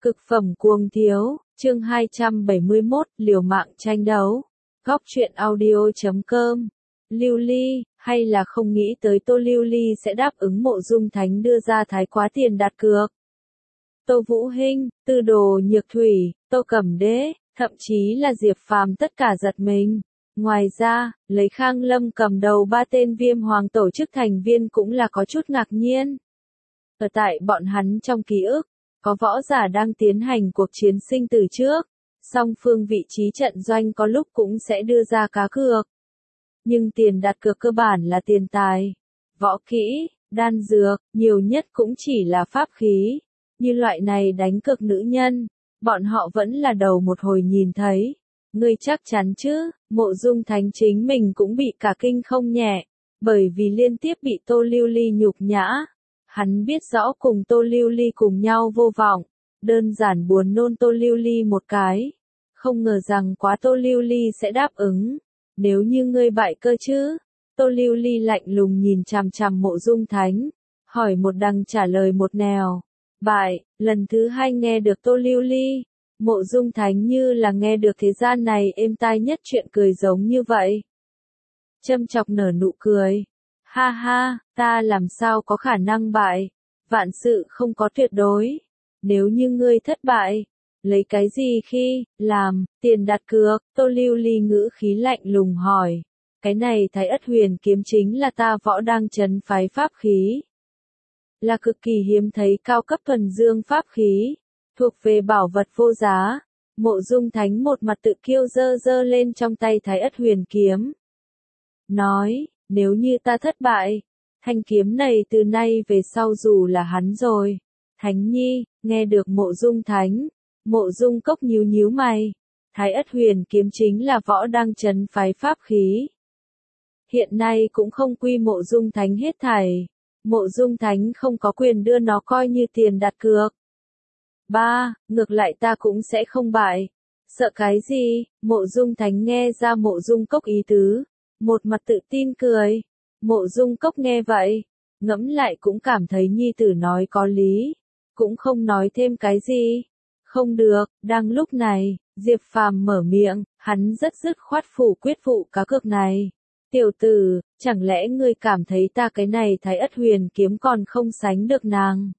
Cực phẩm cuồng thiếu, chương 271, liều mạng tranh đấu. Góc truyện audio.com. Lưu Ly, hay là không nghĩ tới Tô Lưu Ly sẽ đáp ứng Mộ Dung Thánh đưa ra thái quá tiền đặt cược. Tô Vũ Hinh, Tư Đồ Nhược Thủy, Tô Cẩm Đế, thậm chí là Diệp Phàm tất cả giật mình. Ngoài ra, lấy Khang Lâm cầm đầu 3 tên Viêm Hoàng tổ chức thành viên cũng là có chút ngạc nhiên. Ở tại bọn hắn trong ký ức, có võ giả đang tiến hành cuộc chiến sinh tử trước, song phương vị trí trận doanh có lúc cũng sẽ đưa ra cá cược. Nhưng tiền đặt cược cơ bản là tiền tài, võ kỹ, đan dược, nhiều nhất cũng chỉ là pháp khí. Như loại này đánh cược nữ nhân, bọn họ vẫn là đầu một hồi nhìn thấy. Ngươi chắc chắn chứ? Mộ Dung Thánh chính mình cũng bị cả kinh không nhẹ, bởi vì liên tiếp bị Tô Lưu Ly nhục nhã. Hắn biết rõ cùng Tô Lưu Ly cùng nhau vô vọng, đơn giản buồn nôn Tô Lưu Ly một cái. Không ngờ rằng quá Tô Lưu Ly sẽ đáp ứng. Nếu như ngươi bại cơ chứ? Tô Lưu Ly lạnh lùng nhìn chằm chằm Mộ Dung Thánh, hỏi một đằng trả lời một nẻo. Bại, lần thứ 2 nghe được Tô Lưu Ly, Mộ Dung Thánh như là nghe được thế gian này êm tai nhất chuyện cười giống như vậy. Châm chọc nở nụ cười. Ha ha, ta làm sao có khả năng bại, vạn sự không có tuyệt đối. Nếu như ngươi thất bại, lấy cái gì khi làm tiền đặt cược? Tô Lưu Ly ngữ khí lạnh lùng hỏi. Cái này Thái Ất Huyền kiếm chính là ta võ đang trấn phái pháp khí, là cực kỳ hiếm thấy cao cấp thuần dương pháp khí, thuộc về bảo vật vô giá. Mộ Dung Thánh một mặt tự kiêu giơ giơ lên trong tay Thái Ất Huyền kiếm, nói, nếu như ta thất bại, thanh kiếm này từ nay về sau dù là hắn rồi. Thánh nhi, nghe được Mộ Dung Thánh, Mộ Dung Cốc nhíu nhíu mày. Thái Ất Huyền kiếm chính là võ đang trấn phái pháp khí, hiện nay cũng không quy Mộ Dung Thánh hết thảy. Mộ Dung Thánh không có quyền đưa nó coi như tiền đặt cược. Ngược lại ta cũng sẽ không bại. Sợ cái gì? Mộ Dung Thánh nghe ra Mộ Dung Cốc ý tứ, một mặt tự tin cười. Mộ Dung Cốc nghe vậy, ngẫm lại cũng cảm thấy nhi tử nói có lý, cũng không nói thêm cái gì. Không được, đang lúc này, Diệp Phàm mở miệng, hắn rất dứt khoát phủ quyết vụ cá cược này. Tiểu tử, chẳng lẽ ngươi cảm thấy ta cái này Thái Ất Huyền kiếm còn không sánh được nàng?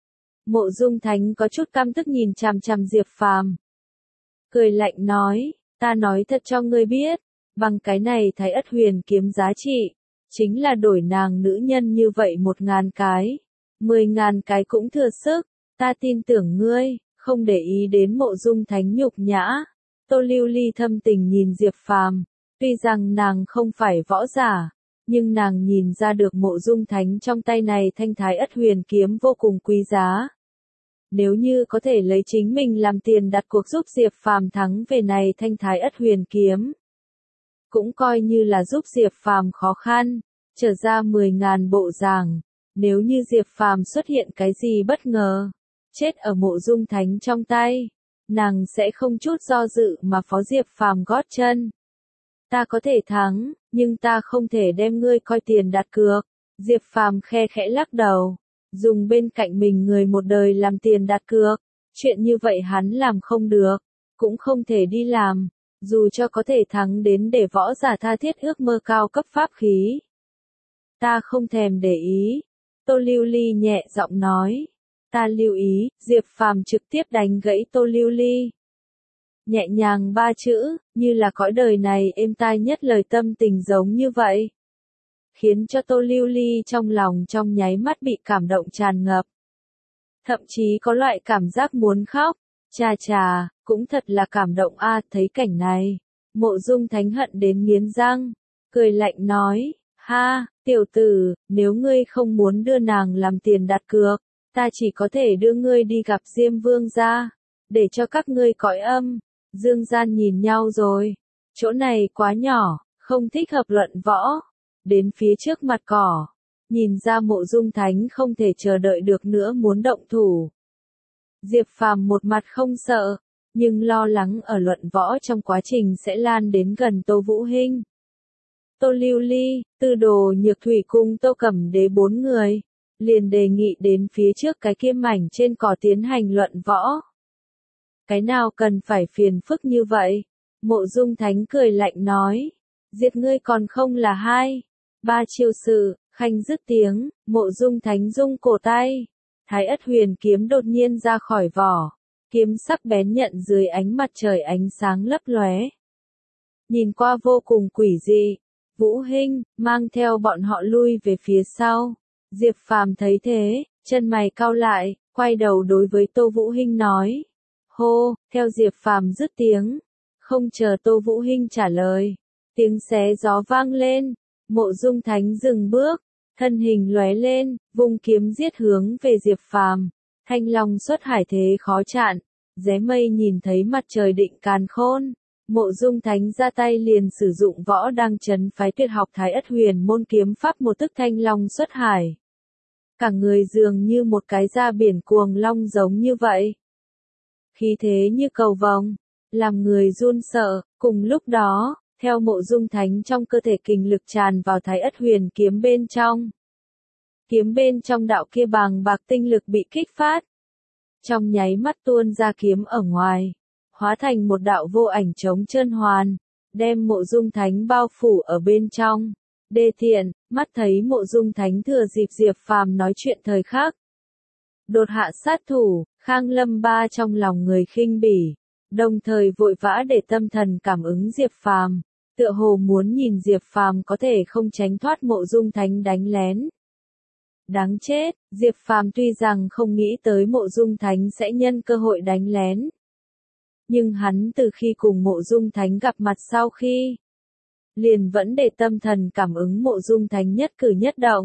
Mộ Dung Thánh có chút căm tức nhìn chằm chằm Diệp Phàm, cười lạnh nói, ta nói thật cho ngươi biết, bằng cái này Thái Ất Huyền kiếm giá trị, chính là đổi nàng nữ nhân như vậy 1.000 cái, 10.000 cái cũng thừa sức. Ta tin tưởng ngươi, không để ý đến Mộ Dung Thánh nhục nhã. Tô Lưu Ly thâm tình nhìn Diệp Phàm, tuy rằng nàng không phải võ giả, nhưng nàng nhìn ra được Mộ Dung Thánh trong tay này thanh Thái Ất Huyền kiếm vô cùng quý giá. Nếu như có thể lấy chính mình làm tiền đặt cuộc giúp Diệp Phàm thắng về này thanh Thái Ất Huyền kiếm, cũng coi như là giúp Diệp Phàm khó khăn, trở ra 10.000 bộ dạng. Nếu như Diệp Phàm xuất hiện cái gì bất ngờ, chết ở Mộ Dung Thánh trong tay, nàng sẽ không chút do dự mà phó Diệp Phàm gót chân. Ta có thể thắng, nhưng ta không thể đem ngươi coi tiền đặt cược. Diệp Phàm khe khẽ lắc đầu, dùng bên cạnh mình người một đời làm tiền đặt cược, chuyện như vậy hắn làm không được, cũng không thể đi làm, dù cho có thể thắng đến để võ giả tha thiết ước mơ cao cấp pháp khí. Ta không thèm để ý. Tô Lưu Ly nhẹ giọng nói. Ta lưu ý. Diệp Phàm trực tiếp đánh gãy Tô Lưu Ly. Nhẹ nhàng 3 chữ, như là cõi đời này êm tai nhất lời tâm tình giống như vậy, khiến cho Tô Lưu Ly trong lòng trong nháy mắt bị cảm động tràn ngập. Thậm chí có loại cảm giác muốn khóc. Chà chà, cũng thật là cảm động a. Thấy cảnh này, Mộ Dung Thánh hận đến nghiến răng, cười lạnh nói, ha, tiểu tử, nếu ngươi không muốn đưa nàng làm tiền đặt cược, ta chỉ có thể đưa ngươi đi gặp Diêm Vương gia, để cho các ngươi cõi âm, dương gian nhìn nhau rồi. Chỗ này quá nhỏ, không thích hợp luận võ. Đến phía trước mặt cỏ, nhìn ra Mộ Dung Thánh không thể chờ đợi được nữa muốn động thủ. Diệp Phàm một mặt không sợ, nhưng lo lắng ở luận võ trong quá trình sẽ lan đến gần Tô Vũ Hinh, Tô Lưu Ly, Tư Đồ Nhược Thủy cùng Tô Cẩm Đế 4 người, liền đề nghị đến phía trước cái kia mảnh trên cỏ tiến hành luận võ. Cái nào cần phải phiền phức như vậy? Mộ Dung Thánh cười lạnh nói. Giết ngươi còn không là hai. Ba chiêu sự, khanh dứt tiếng, Mộ Dung Thánh rung cổ tay. Thái Ất Huyền kiếm đột nhiên ra khỏi vỏ. Kiếm sắc bén nhận dưới ánh mặt trời ánh sáng lấp lóe. Nhìn qua vô cùng quỷ dị. Vũ Hinh, mang theo bọn họ lui về phía sau. Diệp Phàm thấy thế, chân mày cau lại, quay đầu đối với Tô Vũ Hinh nói. Hô, theo Diệp Phàm dứt tiếng. Không chờ Tô Vũ Hinh trả lời. Tiếng xé gió vang lên. Mộ Dung Thánh dừng bước. Thân hình lóe lên, vung kiếm giết hướng về Diệp Phàm. Thanh long xuất hải thế khó chặn. Ré mây nhìn thấy mặt trời định càn khôn. Mộ Dung Thánh ra tay liền sử dụng võ đăng trấn phái tuyệt học Thái Ất Huyền môn kiếm pháp một tức thanh long xuất hải. Cả người dường như một cái ra biển cuồng long giống như vậy. Khí thế như cầu vồng, làm người run sợ, cùng lúc đó, theo Mộ Dung Thánh trong cơ thể kình lực tràn vào Thái Ất Huyền kiếm bên trong. Kiếm bên trong đạo kia bàng bạc tinh lực bị kích phát. Trong nháy mắt tuôn ra kiếm ở ngoài, hóa thành một đạo vô ảnh trống trơn hoàn, đem Mộ Dung Thánh bao phủ ở bên trong. Đê tiện, mắt thấy Mộ Dung Thánh thừa dịp Diệp Phàm nói chuyện thời khắc. Đột hạ sát thủ, Khang Lâm Ba trong lòng người khinh bỉ, đồng thời vội vã để tâm thần cảm ứng Diệp Phàm, tựa hồ muốn nhìn Diệp Phàm có thể không tránh thoát Mộ Dung Thánh đánh lén. Đáng chết, Diệp Phàm tuy rằng không nghĩ tới Mộ Dung Thánh sẽ nhân cơ hội đánh lén. Nhưng hắn từ khi cùng Mộ Dung Thánh gặp mặt sau khi, liền vẫn để tâm thần cảm ứng Mộ Dung Thánh nhất cử nhất động.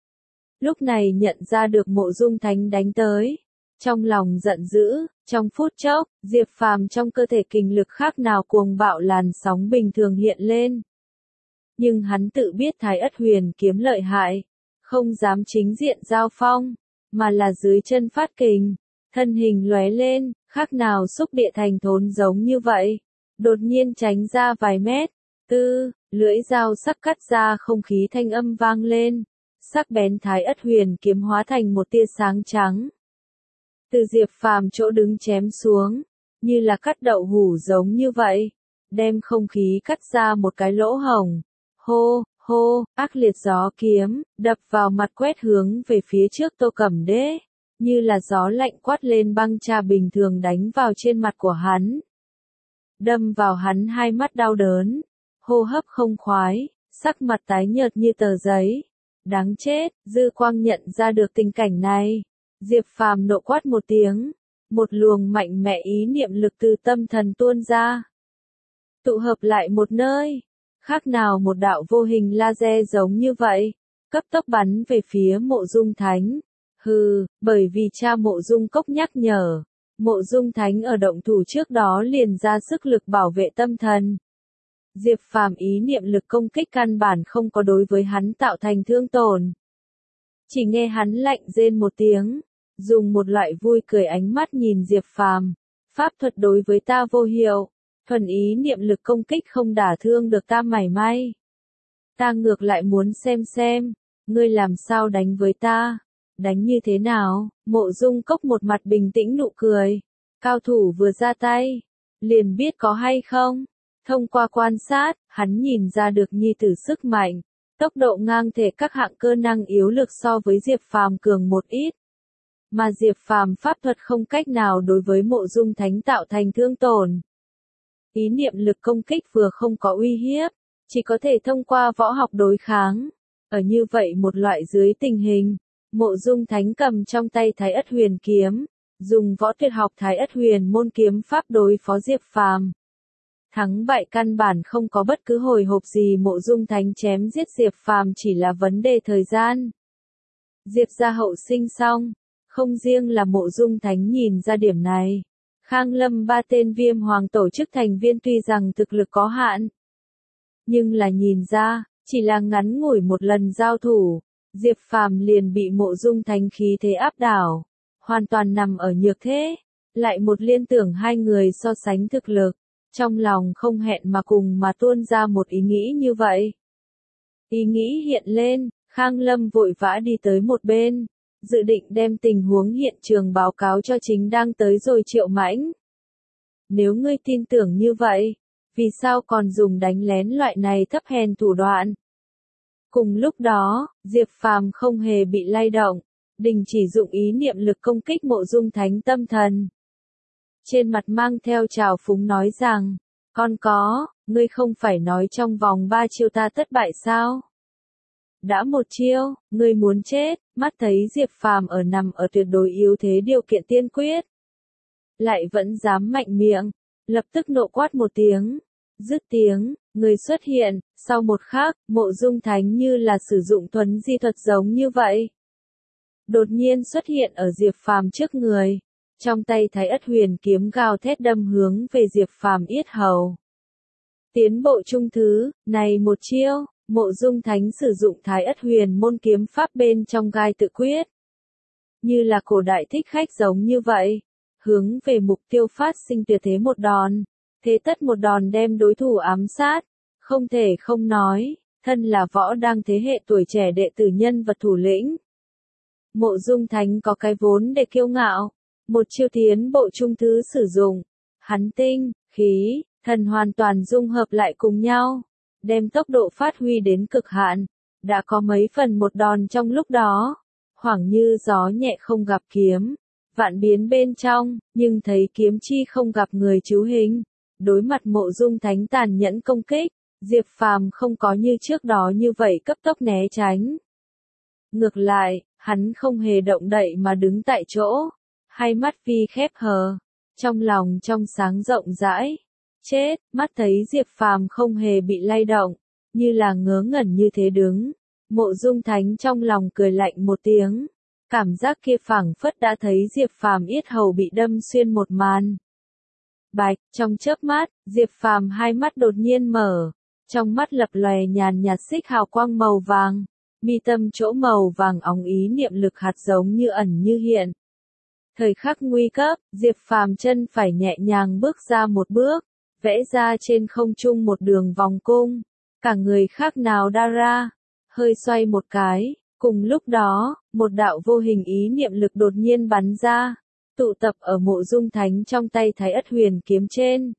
Lúc này nhận ra được Mộ Dung Thánh đánh tới, trong lòng giận dữ, trong phút chốc, Diệp Phàm trong cơ thể kình lực khác nào cuồng bạo làn sóng bình thường hiện lên. Nhưng hắn tự biết Thái Ất Huyền kiếm lợi hại, không dám chính diện giao phong, mà là dưới chân phát kình, thân hình lóe lên, khác nào xúc địa thành thốn giống như vậy, đột nhiên tránh ra vài mét. Lưỡi dao sắc cắt ra không khí thanh âm vang lên, sắc bén Thái Ất Huyền kiếm hóa thành một tia sáng trắng. Từ Diệp Phàm chỗ đứng chém xuống, như là cắt đậu hủ giống như vậy, đem không khí cắt ra một cái lỗ hổng. Hô, hô, ác liệt gió kiếm, đập vào mặt quét hướng về phía trước Tô Cẩm Đế, như là gió lạnh quát lên băng trà bình thường đánh vào trên mặt của hắn. Đâm vào hắn hai mắt đau đớn, hô hấp không khoái, sắc mặt tái nhợt như tờ giấy. Đáng chết, Dư Quang nhận ra được tình cảnh này. Diệp Phàm nộ quát một tiếng, một luồng mạnh mẽ ý niệm lực từ tâm thần tuôn ra. Tụ hợp lại một nơi, khác nào một đạo vô hình laser giống như vậy, cấp tốc bắn về phía Mộ Dung Thánh. Hừ, bởi vì cha Mộ Dung Cốc nhắc nhở, Mộ Dung Thánh ở động thủ trước đó liền ra sức lực bảo vệ tâm thần. Diệp Phàm ý niệm lực công kích căn bản không có đối với hắn tạo thành thương tổn. Chỉ nghe hắn lạnh rên một tiếng, dùng một loại vui cười ánh mắt nhìn Diệp Phàm, pháp thuật đối với ta vô hiệu, thuần ý niệm lực công kích không đả thương được ta mảy may. Ta ngược lại muốn xem, ngươi làm sao đánh với ta, đánh như thế nào? Mộ Dung Cốc một mặt bình tĩnh nụ cười, cao thủ vừa ra tay, liền biết có hay không. Thông qua quan sát, hắn nhìn ra được nhi tử sức mạnh, tốc độ ngang thể các hạng cơ năng yếu lực so với Diệp Phàm cường một ít. Mà Diệp Phàm pháp thuật không cách nào đối với Mộ Dung Thánh tạo thành thương tổn. Ý niệm lực công kích vừa không có uy hiếp, chỉ có thể thông qua võ học đối kháng. Ở như vậy một loại dưới tình hình, Mộ Dung Thánh cầm trong tay Thái Ất Huyền kiếm, dùng võ tuyệt học Thái Ất Huyền môn kiếm pháp đối phó Diệp Phàm. Thắng bại căn bản không có bất cứ hồi hộp gì, Mộ Dung Thánh chém giết Diệp Phàm chỉ là vấn đề thời gian. Diệp gia hậu sinh xong, không riêng là Mộ Dung Thánh nhìn ra điểm này. Khang Lâm Ba tên Viêm Hoàng tổ chức thành viên tuy rằng thực lực có hạn, nhưng là nhìn ra, chỉ là ngắn ngủi một lần giao thủ, Diệp Phàm liền bị Mộ Dung Thánh khí thế áp đảo, hoàn toàn nằm ở nhược thế. Lại một liên tưởng hai người so sánh thực lực, trong lòng không hẹn mà cùng mà tuôn ra một ý nghĩ như vậy. Ý nghĩ hiện lên, Khang Lâm vội vã đi tới một bên, dự định đem tình huống hiện trường báo cáo cho chính đang tới rồi Triệu Mãnh. Nếu ngươi tin tưởng như vậy, vì sao còn dùng đánh lén loại này thấp hèn thủ đoạn? Cùng lúc đó, Diệp Phàm không hề bị lay động, đình chỉ dụng ý niệm lực công kích Mộ Dung Thánh tâm thần. Trên mặt mang theo trào phúng nói rằng, ngươi không phải nói trong vòng 3 chiêu ta thất bại sao? Đã một chiêu, ngươi muốn chết, mắt thấy Diệp Phàm nằm ở tuyệt đối yếu thế điều kiện tiên quyết. Lại vẫn dám mạnh miệng, lập tức nộ quát một tiếng. Dứt tiếng, người xuất hiện, sau một khắc, Mộ Dung Thánh như là sử dụng thuấn di thuật giống như vậy. Đột nhiên xuất hiện ở Diệp Phàm trước người, trong tay Thái Ất Huyền kiếm gào thét đâm hướng về Diệp Phàm yết hầu. Tiến bộ trung thứ, này một chiêu, Mộ Dung Thánh sử dụng Thái Ất Huyền môn kiếm pháp bên trong gai tự quyết. Như là cổ đại thích khách giống như vậy, hướng về mục tiêu phát sinh tuyệt thế một đòn. Thế tất một đòn đem đối thủ ám sát, không thể không nói, thân là võ đăng thế hệ tuổi trẻ đệ tử nhân vật thủ lĩnh. Mộ Dung Thánh có cái vốn để kiêu ngạo, một chiêu tiến bộ trung thứ sử dụng, hắn tinh, khí, thần hoàn toàn dung hợp lại cùng nhau, đem tốc độ phát huy đến cực hạn, đã có mấy phần một đòn trong lúc đó, hoảng như gió nhẹ không gặp kiếm, vạn biến bên trong, nhưng thấy kiếm chi không gặp người chiếu hình. Đối mặt Mộ Dung Thánh tàn nhẫn công kích, Diệp Phàm không có như trước đó như vậy cấp tốc né tránh. Ngược lại, hắn không hề động đậy mà đứng tại chỗ, hai mắt vi khép hờ, trong lòng trong sáng rộng rãi. Chết, mắt thấy Diệp Phàm không hề bị lay động, như là ngớ ngẩn như thế đứng. Mộ Dung Thánh trong lòng cười lạnh một tiếng, cảm giác kia phảng phất đã thấy Diệp Phàm yết hầu bị đâm xuyên một màn. Bạch, trong chớp mắt, Diệp Phàm hai mắt đột nhiên mở, trong mắt lập lòe nhàn nhạt xích hào quang màu vàng, mi tâm chỗ màu vàng óng ý niệm lực hạt giống như ẩn như hiện. Thời khắc nguy cấp, Diệp Phàm chân phải nhẹ nhàng bước ra một bước, vẽ ra trên không trung một đường vòng cung, cả người khác nào đa ra, hơi xoay một cái, cùng lúc đó, một đạo vô hình ý niệm lực đột nhiên bắn ra. Tụ tập ở Mộ Dung Thánh trong tay Thái Ất Huyền kiếm trên.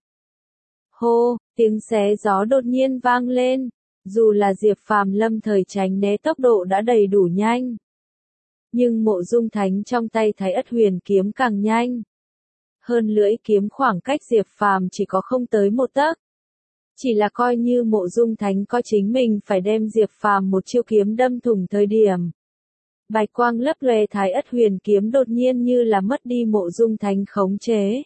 Hô, tiếng xé gió đột nhiên vang lên, dù là Diệp Phàm lâm thời tránh né tốc độ đã đầy đủ nhanh. Nhưng Mộ Dung Thánh trong tay Thái Ất Huyền kiếm càng nhanh. Hơn lưỡi kiếm khoảng cách Diệp Phàm chỉ có không tới một tấc. Chỉ là coi như Mộ Dung Thánh có chính mình phải đem Diệp Phàm một chiêu kiếm đâm thủng thời điểm. Bạch quang lấp lóe Thái Ất Huyền kiếm đột nhiên như là mất đi Mộ Dung Thánh khống chế.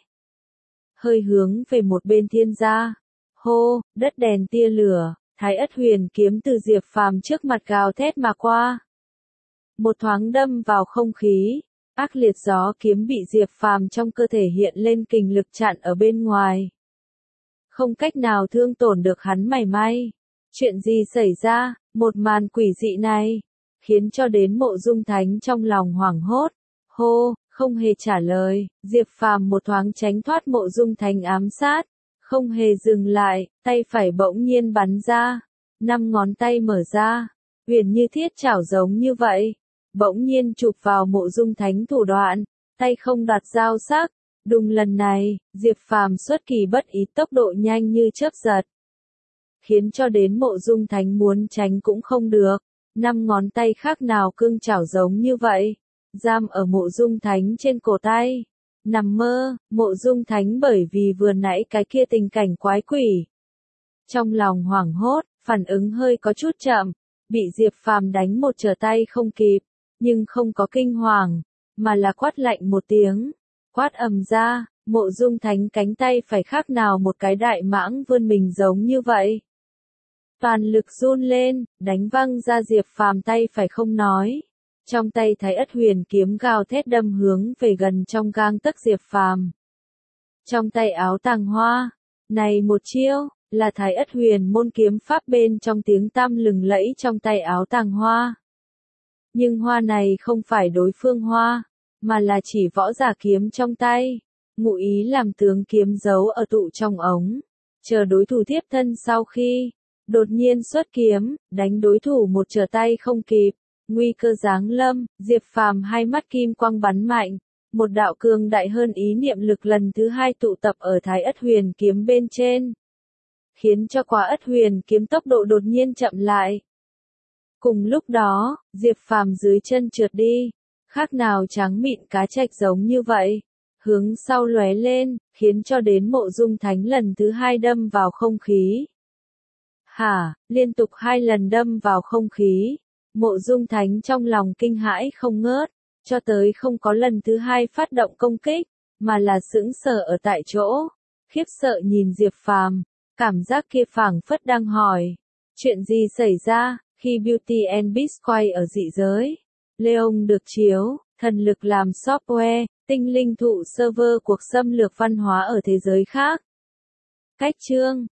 Hơi hướng về một bên thiên gia. Hô, đất đèn tia lửa, Thái Ất Huyền kiếm từ Diệp Phàm trước mặt gào thét mà qua. Một thoáng đâm vào không khí, ác liệt gió kiếm bị Diệp Phàm trong cơ thể hiện lên kình lực chặn ở bên ngoài. Không cách nào thương tổn được hắn mảy may. Chuyện gì xảy ra, một màn quỷ dị này, khiến cho đến Mộ Dung Thánh trong lòng hoảng hốt. Hô, không hề trả lời, Diệp Phàm một thoáng tránh thoát Mộ Dung Thánh ám sát, không hề dừng lại, tay phải bỗng nhiên bắn ra, 5 ngón tay mở ra, huyền như thiết chảo giống như vậy, bỗng nhiên chụp vào Mộ Dung Thánh thủ đoạn, tay không đặt dao sắc, đùng lần này, Diệp Phàm xuất kỳ bất ý tốc độ nhanh như chớp giật, khiến cho đến Mộ Dung Thánh muốn tránh cũng không được. 5 ngón tay khác nào cương chảo giống như vậy, giam ở Mộ Dung Thánh trên cổ tay. Nằm mơ, Mộ Dung Thánh bởi vì vừa nãy cái kia tình cảnh quái quỷ. Trong lòng hoảng hốt, phản ứng hơi có chút chậm, bị Diệp Phàm đánh một trở tay không kịp, nhưng không có kinh hoàng, mà là quát lạnh một tiếng. Quát ầm ra, Mộ Dung Thánh cánh tay phải khác nào một cái đại mãng vươn mình giống như vậy. Toàn lực run lên, đánh văng ra Diệp Phàm tay phải không nói. Trong tay Thái Ất Huyền kiếm gào thét đâm hướng về gần trong gang tấc Diệp Phàm. Trong tay áo tàng hoa, này một chiêu, là Thái Ất Huyền môn kiếm pháp bên trong tiếng tăm lừng lẫy trong tay áo tàng hoa. Nhưng hoa này không phải đối phương hoa, mà là chỉ võ giả kiếm trong tay, ngụ ý làm tướng kiếm giấu ở tụ trong ống, chờ đối thủ tiếp thân sau khi đột nhiên xuất kiếm, đánh đối thủ một trở tay không kịp, nguy cơ giáng lâm, Diệp Phàm hai mắt kim quang bắn mạnh, một đạo cường đại hơn ý niệm lực lần thứ hai tụ tập ở Thái Ất Huyền kiếm bên trên, khiến cho quả Ất Huyền kiếm tốc độ đột nhiên chậm lại. Cùng lúc đó, Diệp Phàm dưới chân trượt đi, khác nào trắng mịn cá trạch giống như vậy, hướng sau lóe lên, khiến cho đến Mộ Dung Thánh lần thứ hai đâm vào không khí. Liên tục 2 lần đâm vào không khí, Mộ Dung Thánh trong lòng kinh hãi không ngớt, cho tới không có lần thứ hai phát động công kích, mà là sững sờ ở tại chỗ, khiếp sợ nhìn Diệp Phàm, cảm giác kia phảng phất đang hỏi, chuyện gì xảy ra, khi Beauty and Beast quay ở dị giới, Leon được chiếu, thần lực làm software, tinh linh thụ server cuộc xâm lược văn hóa ở thế giới khác. Cách chương